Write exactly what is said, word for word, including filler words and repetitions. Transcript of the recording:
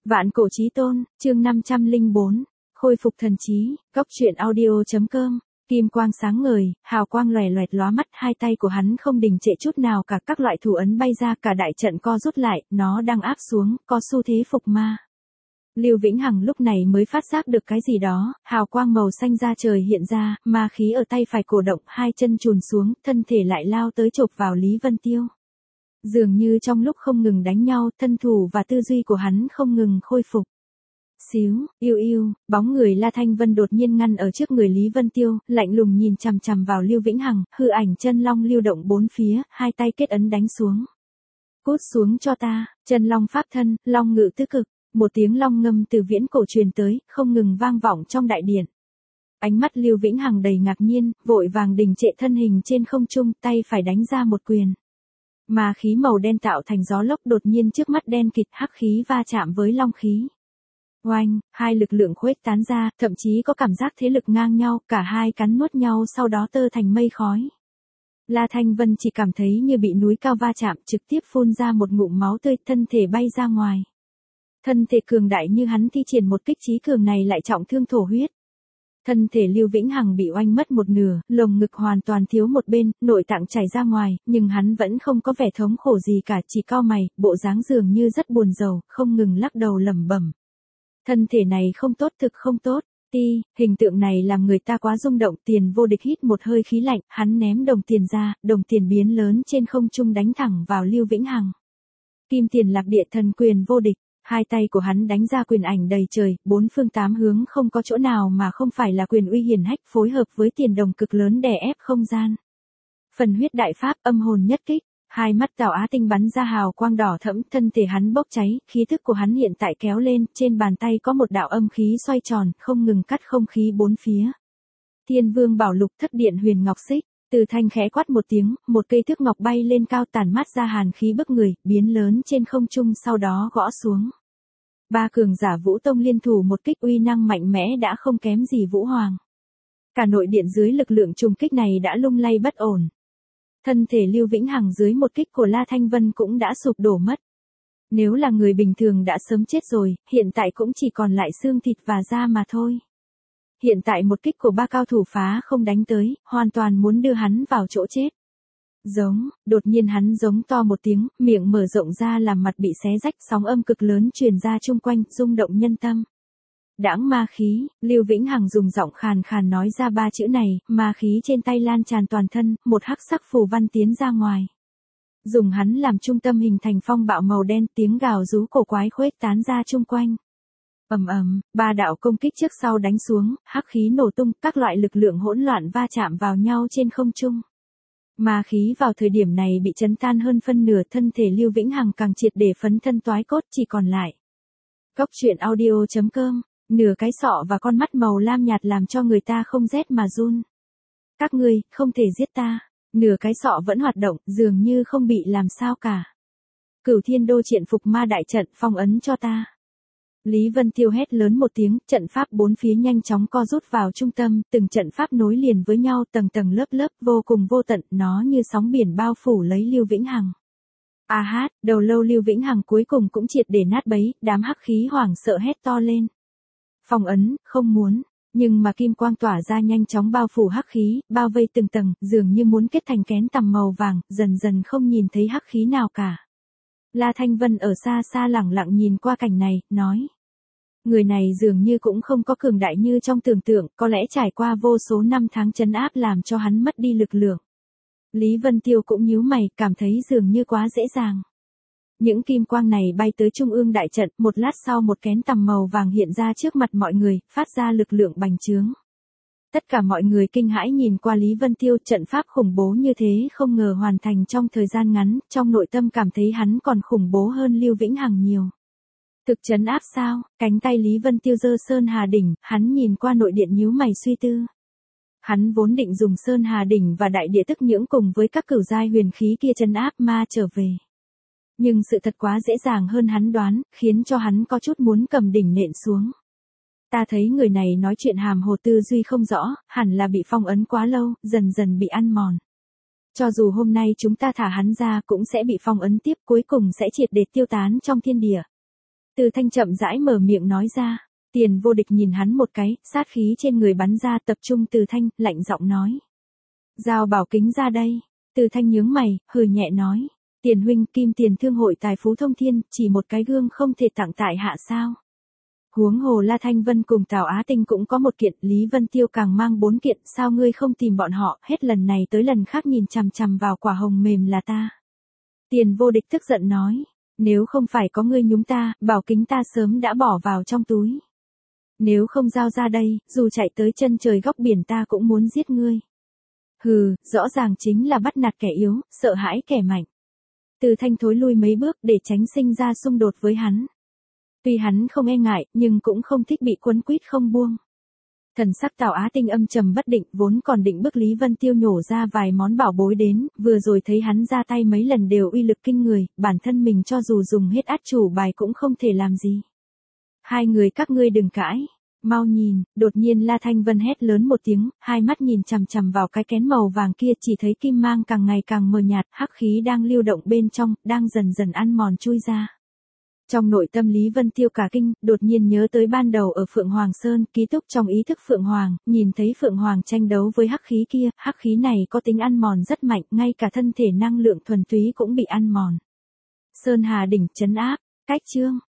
Vạn cổ chí tôn, chương năm trăm lẻ bốn, khôi phục thần trí, góc truyện audio.com. Kim quang sáng ngời, hào quang lòe loẹt lóa mắt, hai tay của hắn không đình trệ chút nào cả, các loại thủ ấn bay ra, cả đại trận co rút lại, nó đang áp xuống, có xu thế phục ma. Lưu Vĩnh Hằng lúc này mới phát giác được cái gì đó, hào quang màu xanh da trời hiện ra, ma khí ở tay phải cổ động, hai chân chùn xuống, thân thể lại lao tới chộp vào Lý Vân Tiêu. Dường như trong lúc không ngừng đánh nhau, thân thủ và tư duy của hắn không ngừng khôi phục. Xíu, yêu yêu, bóng người La Thanh Vân đột nhiên ngăn ở trước người Lý Vân Tiêu, lạnh lùng nhìn chằm chằm vào Lưu Vĩnh Hằng, hư ảnh chân long lưu động bốn phía, hai tay kết ấn đánh xuống. Cút xuống cho ta, chân long pháp thân, long ngự tứ cực, một tiếng long ngâm từ viễn cổ truyền tới, không ngừng vang vọng trong đại điện. Ánh mắt Lưu Vĩnh Hằng đầy ngạc nhiên, vội vàng đình trệ thân hình trên không trung, tay phải đánh ra một quyền. Ma khí màu đen tạo thành gió lốc đột nhiên trước mắt đen kịt, hắc khí va chạm với long khí. Oanh, hai lực lượng khuếch tán ra, thậm chí có cảm giác thế lực ngang nhau, cả hai cắn nuốt nhau sau đó tơ thành mây khói. La Thanh Vân chỉ cảm thấy như bị núi cao va chạm, trực tiếp phun ra một ngụm máu tươi, thân thể bay ra ngoài. Thân thể cường đại như hắn thi triển một kích chí cường này lại trọng thương thổ huyết. Thân thể Lưu Vĩnh Hằng bị oanh mất một nửa, lồng ngực hoàn toàn thiếu một bên, nội tạng chảy ra ngoài, nhưng hắn vẫn không có vẻ thống khổ gì cả, chỉ cau mày, bộ dáng dường như rất buồn rầu, không ngừng lắc đầu lẩm bẩm. Thân thể này không tốt, thực không tốt. Ti, hình tượng này làm người ta quá rung động. Tiền Vô Địch hít một hơi khí lạnh, hắn ném đồng tiền ra, đồng tiền biến lớn trên không trung đánh thẳng vào Lưu Vĩnh Hằng. Kim Tiền Lạc Địa Thần Quyền Vô Địch. Hai tay của hắn đánh ra quyền ảnh đầy trời, bốn phương tám hướng không có chỗ nào mà không phải là quyền uy hiển hách, phối hợp với tiền đồng cực lớn đè ép không gian. Phần huyết đại pháp, âm hồn nhất kích, hai mắt Tào Á Tinh bắn ra hào quang đỏ thẫm, thân thể hắn bốc cháy, khí thức của hắn hiện tại kéo lên, trên bàn tay có một đạo âm khí xoay tròn, không ngừng cắt không khí bốn phía. Thiên Vương Bảo Lục Thất Điện Huyền Ngọc Xích. Từ Thanh khẽ quát một tiếng, một cây thước ngọc bay lên cao tản mát ra hàn khí bức người, biến lớn trên không trung sau đó gõ xuống. Ba cường giả Vũ Tông liên thủ một kích uy năng mạnh mẽ đã không kém gì Vũ Hoàng. Cả nội điện dưới lực lượng trùng kích này đã lung lay bất ổn. Thân thể Lưu Vĩnh Hằng dưới một kích của La Thanh Vân cũng đã sụp đổ mất. Nếu là người bình thường đã sớm chết rồi, hiện tại cũng chỉ còn lại xương thịt và da mà thôi. Hiện tại một kích của ba cao thủ phá không đánh tới, hoàn toàn muốn đưa hắn vào chỗ chết. Giống, đột nhiên hắn giống to một tiếng, miệng mở rộng ra làm mặt bị xé rách, sóng âm cực lớn truyền ra chung quanh, rung động nhân tâm. Đãng ma khí, Lưu Vĩnh Hằng dùng giọng khàn khàn nói ra ba chữ này, ma khí trên tay lan tràn toàn thân, một hắc sắc phù văn tiến ra ngoài. Dùng hắn làm trung tâm hình thành phong bạo màu đen, tiếng gào rú cổ quái khuếch tán ra chung quanh. Ầm ầm, ba đạo công kích trước sau đánh xuống, hắc khí nổ tung, các loại lực lượng hỗn loạn va chạm vào nhau trên không trung. Ma khí vào thời điểm này bị chấn tan hơn phân nửa, thân thể Lưu Vĩnh Hằng càng triệt để phấn thân toái cốt, chỉ còn lại. Góc truyện audio.com, nửa cái sọ và con mắt màu lam nhạt làm cho người ta không rét mà run. Các ngươi, không thể giết ta. Nửa cái sọ vẫn hoạt động, dường như không bị làm sao cả. Cửu Thiên Đô Triện Phục Ma Đại Trận, phong ấn cho ta. Lý Vân Tiêu hét lớn một tiếng, trận pháp bốn phía nhanh chóng co rút vào trung tâm, từng trận pháp nối liền với nhau, tầng tầng lớp lớp, vô cùng vô tận, nó như sóng biển bao phủ lấy Lưu Vĩnh Hằng. A hát, đầu lâu Lưu Vĩnh Hằng cuối cùng cũng triệt để nát bấy, đám hắc khí hoảng sợ hét to lên. Phong ấn, không muốn, nhưng mà kim quang tỏa ra nhanh chóng bao phủ hắc khí, bao vây từng tầng, dường như muốn kết thành kén tằm màu vàng, dần dần không nhìn thấy hắc khí nào cả. La Thanh Vân ở xa xa lẳng lặng nhìn qua cảnh này, nói. Người này dường như cũng không có cường đại như trong tưởng tượng, có lẽ trải qua vô số năm tháng trấn áp làm cho hắn mất đi lực lượng. Lý Vân Tiêu cũng nhíu mày, cảm thấy dường như quá dễ dàng. Những kim quang này bay tới trung ương đại trận, một lát sau một kén tằm màu vàng hiện ra trước mặt mọi người, phát ra lực lượng bành trướng. Tất cả mọi người kinh hãi nhìn qua Lý Vân Tiêu, trận pháp khủng bố như thế không ngờ hoàn thành trong thời gian ngắn, trong nội tâm cảm thấy hắn còn khủng bố hơn Lưu Vĩnh Hằng nhiều. Thực trấn áp sao? Cánh tay Lý Vân Tiêu giơ Sơn Hà Đỉnh, hắn nhìn qua nội điện nhíu mày suy tư. Hắn vốn định dùng Sơn Hà Đỉnh và Đại Địa Tức Nhưỡng cùng với các cửu giai huyền khí kia trấn áp ma trở về. Nhưng sự thật quá dễ dàng hơn hắn đoán, khiến cho hắn có chút muốn cầm đỉnh nện xuống. Ta thấy người này nói chuyện hàm hồ, tư duy không rõ, hẳn là bị phong ấn quá lâu, dần dần bị ăn mòn. Cho dù hôm nay chúng ta thả hắn ra cũng sẽ bị phong ấn tiếp, cuối cùng sẽ triệt để tiêu tán trong thiên địa. Từ Thanh chậm rãi mở miệng nói ra. Tiền Vô Địch nhìn hắn một cái, sát khí trên người bắn ra, tập trung Từ Thanh, lạnh giọng nói. Giao bảo kính ra đây. Từ Thanh nhướng mày, hừ nhẹ nói. Tiền huynh, Kim Tiền Thương hội tài phú thông thiên, chỉ một cái gương không thể tặng tại hạ sao? Huống hồ La Thanh Vân cùng Tào Á Tinh cũng có một kiện, Lý Vân Tiêu càng mang bốn kiện, sao ngươi không tìm bọn họ, hết lần này tới lần khác nhìn chằm chằm vào quả hồng mềm là ta. Tiền Vô Địch tức giận nói, nếu không phải có ngươi nhúng ta, bảo kính ta sớm đã bỏ vào trong túi. Nếu không giao ra đây, dù chạy tới chân trời góc biển ta cũng muốn giết ngươi. Hừ, rõ ràng chính là bắt nạt kẻ yếu, sợ hãi kẻ mạnh. Từ Thanh thối lui mấy bước để tránh sinh ra xung đột với hắn. Tuy hắn không e ngại, nhưng cũng không thích bị quấn quýt không buông. Thần sắc Tào Á Tinh âm trầm bất định, vốn còn định bức Lý Vân Tiêu nhổ ra vài món bảo bối đến, vừa rồi thấy hắn ra tay mấy lần đều uy lực kinh người, bản thân mình cho dù dùng hết át chủ bài cũng không thể làm gì. Hai người các ngươi đừng cãi, mau nhìn, đột nhiên La Thanh Vân hét lớn một tiếng, hai mắt nhìn chằm chằm vào cái kén màu vàng kia, chỉ thấy kim mang càng ngày càng mờ nhạt, hắc khí đang lưu động bên trong, đang dần dần ăn mòn chui ra. Trong nội tâm Lý Vân Tiêu cả kinh, đột nhiên nhớ tới ban đầu ở Phượng Hoàng Sơn, ký túc trong ý thức Phượng Hoàng, nhìn thấy Phượng Hoàng tranh đấu với hắc khí kia, hắc khí này có tính ăn mòn rất mạnh, ngay cả thân thể năng lượng thuần túy cũng bị ăn mòn. Sơn Hà đỉnh trấn áp, cách chương.